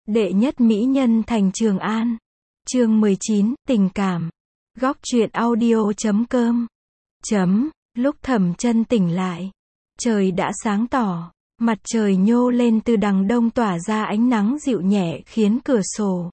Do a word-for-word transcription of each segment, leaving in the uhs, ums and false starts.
Đệ nhất mỹ nhân thành Trường An. Chương mười chín, tình cảm. Góc truyện audio chấm com. Chấm, lúc Thẩm Chân tỉnh lại, trời đã sáng tỏ, mặt trời nhô lên từ đằng đông tỏa ra ánh nắng dịu nhẹ khiến cửa sổ,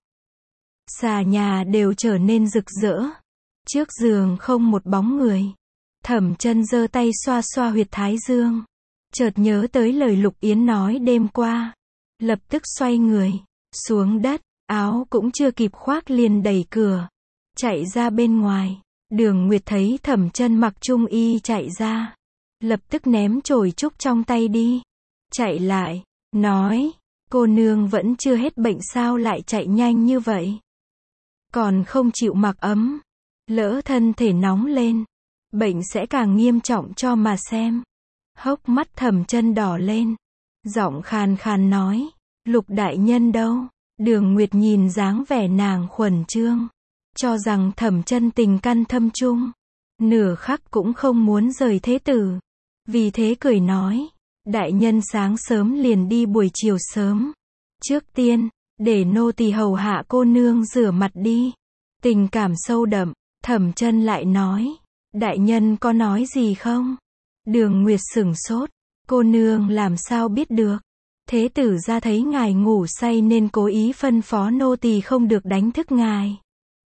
xà nhà đều trở nên rực rỡ. Trước giường không một bóng người. Thẩm Chân giơ tay xoa xoa huyệt thái dương, chợt nhớ tới lời Lục Yến nói đêm qua, lập tức xoay người xuống đất, áo cũng chưa kịp khoác liền đẩy cửa, chạy ra bên ngoài. Đường Nguyệt thấy Thẩm Chân mặc trung y chạy ra, lập tức ném chổi trúc trong tay đi, chạy lại, nói, cô nương vẫn chưa hết bệnh sao lại chạy nhanh như vậy? Còn không chịu mặc ấm, lỡ thân thể nóng lên, bệnh sẽ càng nghiêm trọng cho mà xem. Hốc mắt Thẩm Chân đỏ lên, giọng khàn khàn nói, Lục đại nhân đâu? Đường Nguyệt nhìn dáng vẻ nàng khuẩn trương, cho rằng Thẩm Chân tình căn thâm chung, nửa khắc cũng không muốn rời thế tử. Vì thế cười nói, đại nhân sáng sớm liền đi buổi chiều sớm. Trước tiên, để nô tỳ hầu hạ cô nương rửa mặt đi. Tình cảm sâu đậm. Thẩm Chân lại nói, đại nhân có nói gì không? Đường Nguyệt sửng sốt, cô nương làm sao biết được? Thế tử ra thấy ngài ngủ say nên cố ý phân phó nô tỳ không được đánh thức ngài.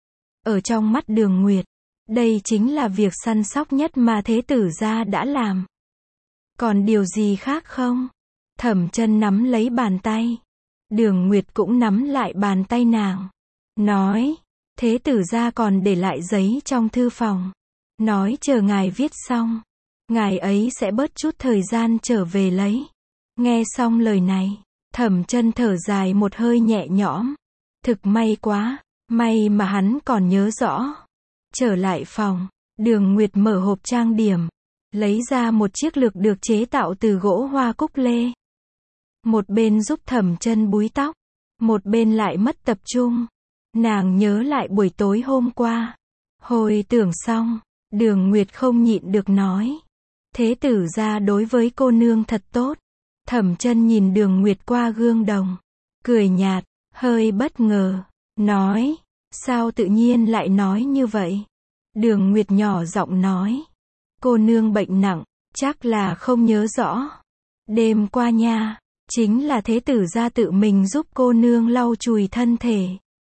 Ở trong mắt Đường Nguyệt, đây chính là việc săn sóc nhất mà thế tử gia đã làm. Còn điều gì khác không? Thẩm Chân nắm lấy bàn tay. Đường Nguyệt cũng nắm lại bàn tay nàng, nói, thế tử gia còn để lại giấy trong thư phòng, nói chờ ngài viết xong, ngài ấy sẽ bớt chút thời gian trở về lấy. Nghe xong lời này, Thẩm Chân thở dài một hơi nhẹ nhõm. Thực may quá, may mà hắn còn nhớ rõ. Trở lại phòng, Đường Nguyệt mở hộp trang điểm, lấy ra một chiếc lược được chế tạo từ gỗ hoa cúc lê. Một bên giúp Thẩm Chân búi tóc, một bên lại mất tập trung. Nàng nhớ lại buổi tối hôm qua. Hồi tưởng xong, Đường Nguyệt không nhịn được nói, thế tử gia đối với cô nương thật tốt. Thẩm Chân nhìn Đường Nguyệt qua gương đồng, cười nhạt, hơi bất ngờ, nói, sao tự nhiên lại nói như vậy? Đường Nguyệt nhỏ giọng nói, cô nương bệnh nặng, chắc là không nhớ rõ. Đêm qua nha, chính là thế tử gia tự mình giúp cô nương lau chùi thân thể.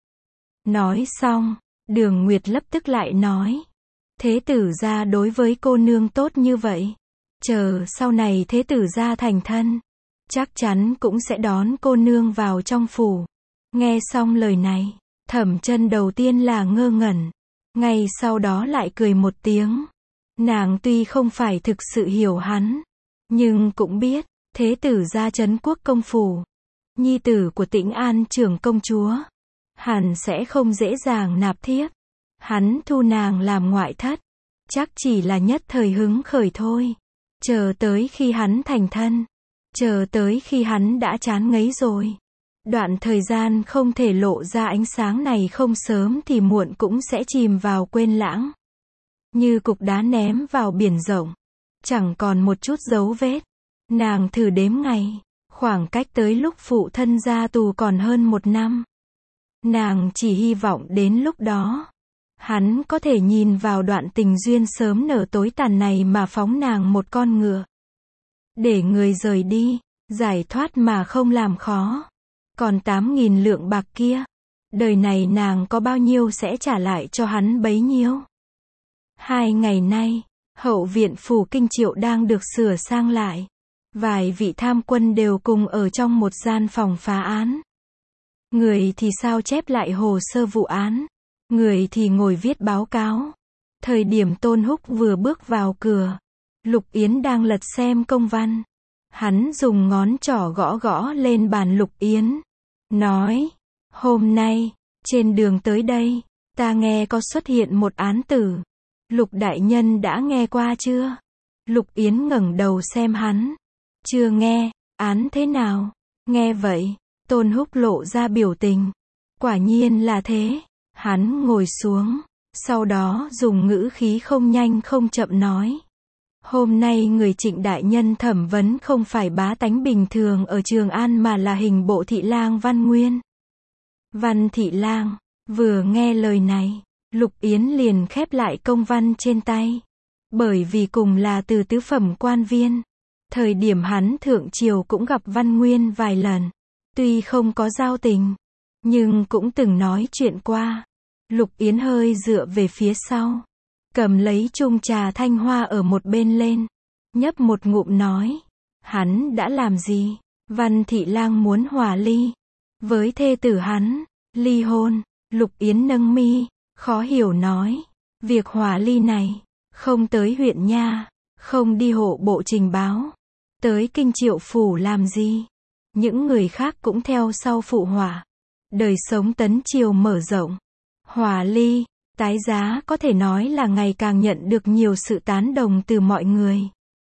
Nói xong, Đường Nguyệt lập tức lại nói, thế tử gia đối với cô nương tốt như vậy, chờ sau này thế tử gia thành thân, chắc chắn cũng sẽ đón cô nương vào trong phủ. Nghe xong lời này, Thẩm Chân đầu tiên là ngơ ngẩn, ngay sau đó lại cười một tiếng. Nàng tuy không phải thực sự hiểu hắn, nhưng cũng biết, thế tử gia Trấn Quốc công phủ, nhi tử của Tĩnh An trưởng công chúa, hẳn sẽ không dễ dàng nạp thiếp. Hắn thu nàng làm ngoại thất, chắc chỉ là nhất thời hứng khởi thôi. Chờ tới khi hắn thành thân, chờ tới khi hắn đã chán ngấy rồi, đoạn thời gian không thể lộ ra ánh sáng này không sớm thì muộn cũng sẽ chìm vào quên lãng, như cục đá ném vào biển rộng, chẳng còn một chút dấu vết. Nàng thử đếm ngày, khoảng cách tới lúc phụ thân ra tù còn hơn một năm. Nàng chỉ hy vọng đến lúc đó, hắn có thể nhìn vào đoạn tình duyên sớm nở tối tàn này mà phóng nàng một con ngựa, để người rời đi, giải thoát mà không làm khó. Còn tám nghìn lượng bạc kia, đời này nàng có bao nhiêu sẽ trả lại cho hắn bấy nhiêu. Hai ngày nay, hậu viện phủ Kinh Triệu đang được sửa sang lại. Vài vị tham quân đều cùng ở trong một gian phòng phá án. Người thì sao chép lại hồ sơ vụ án, người thì ngồi viết báo cáo. Thời điểm Tôn Húc vừa bước vào cửa, Lục Yến đang lật xem công văn. Hắn dùng ngón trỏ gõ gõ lên bàn Lục Yến, nói, hôm nay, trên đường tới đây, ta nghe có xuất hiện một án tử. Lục đại nhân đã nghe qua chưa? Lục Yến ngẩng đầu xem hắn. Chưa nghe, án thế nào? Nghe vậy, Tôn Húc lộ ra biểu tình. Quả nhiên là thế. Hắn ngồi xuống, sau đó dùng ngữ khí không nhanh không chậm nói. Hôm nay người Trịnh đại nhân thẩm vấn không phải bá tánh bình thường ở Trường An mà là hình bộ thị lang Văn Nguyên. Văn Thị Lang, vừa nghe lời này, Lục Yến liền khép lại công văn trên tay. Bởi vì cùng là từ tứ phẩm quan viên, thời điểm hắn thượng triều cũng gặp Văn Nguyên vài lần. Tuy không có giao tình, nhưng cũng từng nói chuyện qua. Lục Yến hơi dựa về phía sau, cầm lấy chung trà thanh hoa ở một bên lên, nhấp một ngụm nói. Hắn đã làm gì? Văn Thị Lang muốn hòa ly với thê tử hắn, ly hôn. Lục Yến nâng mi, khó hiểu nói. Việc hòa ly này, không tới huyện nha, không đi hộ bộ trình báo, tới kinh Triệu phủ làm gì? Những người khác cũng theo sau phụ họa. Đời sống tấn triều mở rộng, hòa ly, tái giá có thể nói là ngày càng nhận được nhiều sự tán đồng từ mọi người.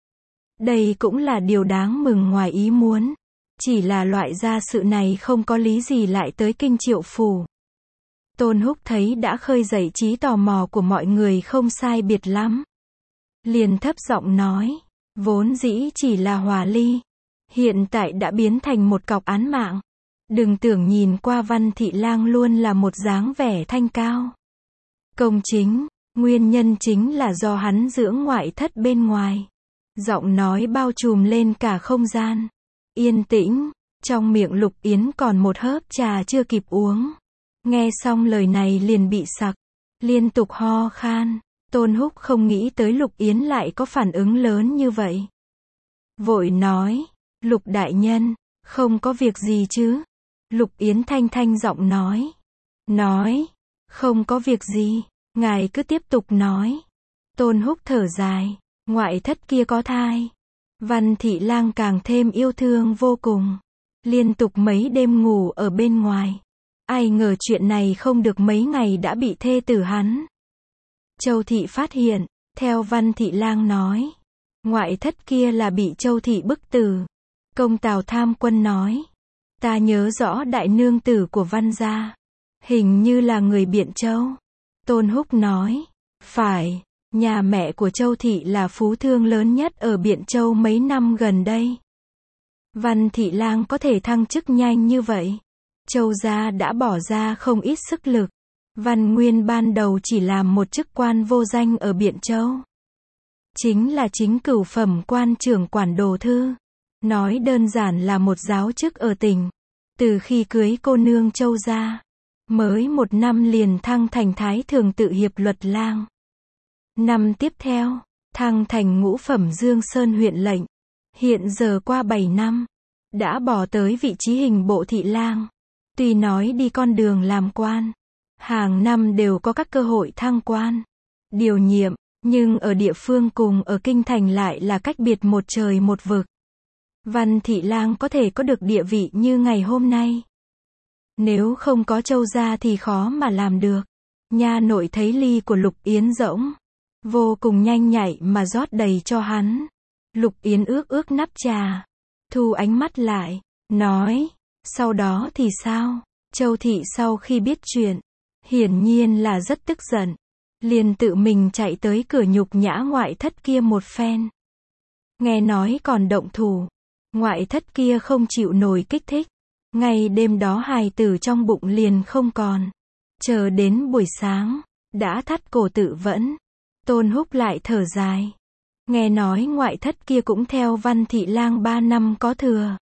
Đây cũng là điều đáng mừng ngoài ý muốn. Chỉ là loại gia sự này không có lý gì lại tới kinh Triệu phủ. Tôn Húc thấy đã khơi dậy trí tò mò của mọi người không sai biệt lắm. Liền thấp giọng nói, vốn dĩ chỉ là hòa ly, hiện tại đã biến thành một cọc án mạng. Đừng tưởng nhìn qua Văn Thị Lang luôn là một dáng vẻ thanh cao, công chính, nguyên nhân chính là do hắn dưỡng ngoại thất bên ngoài. Giọng nói bao trùm lên cả không gian. Yên tĩnh, trong miệng Lục Yến còn một hớp trà chưa kịp uống. Nghe xong lời này liền bị sặc, liên tục ho khan. Tôn Húc không nghĩ tới Lục Yến lại có phản ứng lớn như vậy. Vội nói, Lục đại nhân, không có việc gì chứ? Lục Yến thanh thanh giọng nói. Nói, không có việc gì, ngài cứ tiếp tục nói. Tôn Húc thở dài, ngoại thất kia có thai. Văn Thị Lang càng thêm yêu thương vô cùng. Liên tục mấy đêm ngủ ở bên ngoài. Ai ngờ chuyện này không được mấy ngày đã bị thê tử hắn, Châu Thị phát hiện. Theo Văn Thị Lang nói, ngoại thất kia là bị Châu Thị bức tử. Công Tào Tham Quân nói, ta nhớ rõ đại nương tử của Văn gia, hình như là người Biện Châu. Tôn Húc nói, phải, nhà mẹ của Châu Thị là phú thương lớn nhất ở Biện Châu mấy năm gần đây. Văn Thị Lang có thể thăng chức nhanh như vậy, Châu gia đã bỏ ra không ít sức lực. Văn Nguyên ban đầu chỉ làm một chức quan vô danh ở Biện Châu, chính là chính cửu phẩm quan trưởng quản đồ thư. Nói đơn giản là một giáo chức ở tỉnh. Từ khi cưới cô nương Châu gia, mới một năm liền thăng thành thái thường tự hiệp luật lang. Năm tiếp theo, thăng thành ngũ phẩm Dương Sơn huyện lệnh. Hiện giờ qua bảy năm, đã bỏ tới vị trí hình bộ thị lang. Tuy nói đi con đường làm quan, hàng năm đều có các cơ hội thăng quan, điều nhiệm, nhưng ở địa phương cùng ở kinh thành lại là cách biệt một trời một vực. Văn Thị Lang có thể có được địa vị như ngày hôm nay, nếu không có Châu gia thì khó mà làm được. Nha nội thấy ly của Lục Yến rỗng, vô cùng nhanh nhạy mà rót đầy cho hắn. Lục Yến ước ước nắp trà, thu ánh mắt lại, nói, sau đó thì sao? Châu Thị sau khi biết chuyện, hiển nhiên là rất tức giận, liền tự mình chạy tới cửa nhục nhã ngoại thất kia một phen. Nghe nói còn động thủ, ngoại thất kia không chịu nổi kích thích, ngay đêm đó hài tử trong bụng liền không còn. Chờ đến buổi sáng, đã thắt cổ tự vẫn. Tôn Húc lại thở dài. Nghe nói ngoại thất kia cũng theo Văn Thị Lang ba năm có thừa.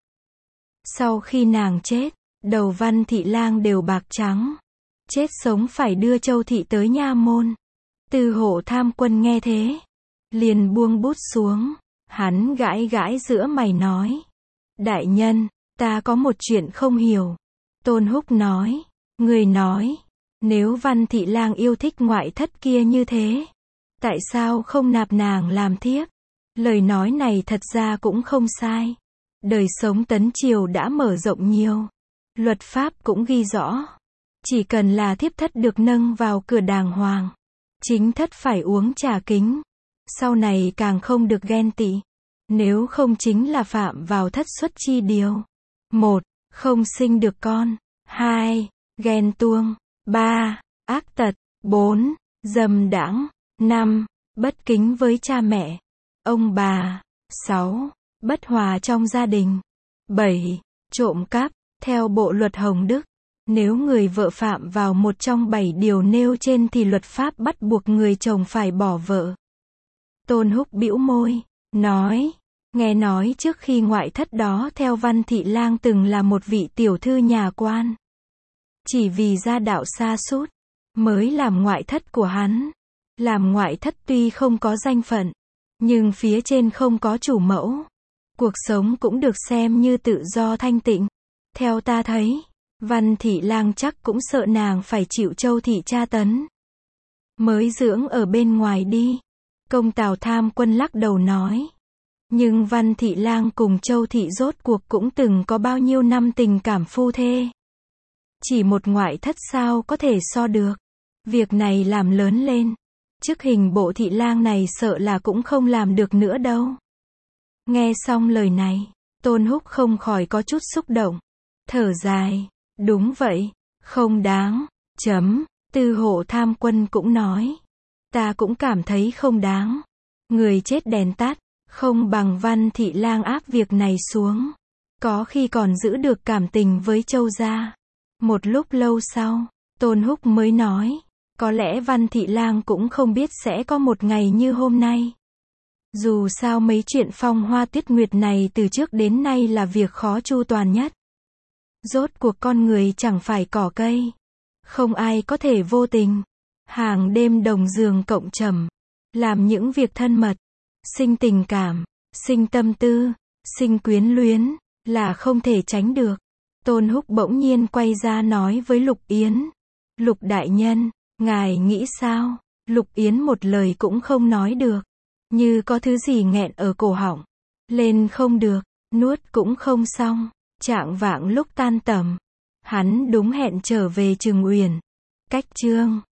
Sau khi nàng chết, đầu Văn Thị Lang đều bạc trắng. Chết sống phải đưa Châu Thị tới nha môn. Tư Hộ Tham Quân nghe thế, liền buông bút xuống. Hắn gãi gãi giữa mày nói, đại nhân, ta có một chuyện không hiểu. Tôn Húc nói, người nói, nếu Văn Thị Lang yêu thích ngoại thất kia như thế, tại sao không nạp nàng làm thiếp? Lời nói này thật ra cũng không sai. Đời sống tấn triều đã mở rộng nhiều, luật pháp cũng ghi rõ, chỉ cần là thiếp thất được nâng vào cửa đàng hoàng, chính thất phải uống trà kính, sau này càng không được ghen tị, nếu không chính là phạm vào thất xuất chi điều. Một, không sinh được con. Hai, ghen tuông. Ba, ác tật. Bốn, dâm đãng. Năm, bất kính với cha mẹ, ông bà. Sáu, bất hòa trong gia đình. Bảy, trộm cắp, theo bộ luật Hồng Đức. Nếu người vợ phạm vào một trong bảy điều nêu trên thì luật pháp bắt buộc người chồng phải bỏ vợ. Tôn Húc bĩu môi, nói, nghe nói trước khi ngoại thất đó theo Văn Thị Lang từng là một vị tiểu thư nhà quan. Chỉ vì gia đạo sa sút mới làm ngoại thất của hắn. Làm ngoại thất tuy không có danh phận, nhưng phía trên không có chủ mẫu. Cuộc sống cũng được xem như tự do thanh tịnh. Theo ta thấy, Văn Thị Lang chắc cũng sợ nàng phải chịu Châu Thị tra tấn. Mới dưỡng ở bên ngoài đi. Công Tào Tham Quân lắc đầu nói. Nhưng Văn Thị Lang cùng Châu Thị rốt cuộc cũng từng có bao nhiêu năm tình cảm phu thê. Chỉ một ngoại thất sao có thể so được. Việc này làm lớn lên. Chức hình bộ thị lang này sợ là cũng không làm được nữa đâu. Nghe xong lời này, Tôn Húc không khỏi có chút xúc động. Thở dài, đúng vậy, không đáng, chấm, Tư Hộ Tham Quân cũng nói. Ta cũng cảm thấy không đáng. Người chết đèn tắt, không bằng Văn Thị Lang áp việc này xuống. Có khi còn giữ được cảm tình với Châu gia. Một lúc lâu sau, Tôn Húc mới nói. Có lẽ Văn Thị Lang cũng không biết sẽ có một ngày như hôm nay. Dù sao mấy chuyện phong hoa tuyết nguyệt này từ trước đến nay là việc khó chu toàn nhất. Rốt cuộc con người chẳng phải cỏ cây. Không ai có thể vô tình. Hàng đêm đồng giường cộng trầm. Làm những việc thân mật. Sinh tình cảm. Sinh tâm tư. Sinh quyến luyến. Là không thể tránh được. Tôn Húc bỗng nhiên quay ra nói với Lục Yến. Lục đại nhân. Ngài nghĩ sao? Lục Yến một lời cũng không nói được. Như có thứ gì nghẹn ở cổ họng. Lên không được, nuốt cũng không xong. Chạng vạng lúc tan tầm. Hắn đúng hẹn trở về Trừng Uyển. Cách chương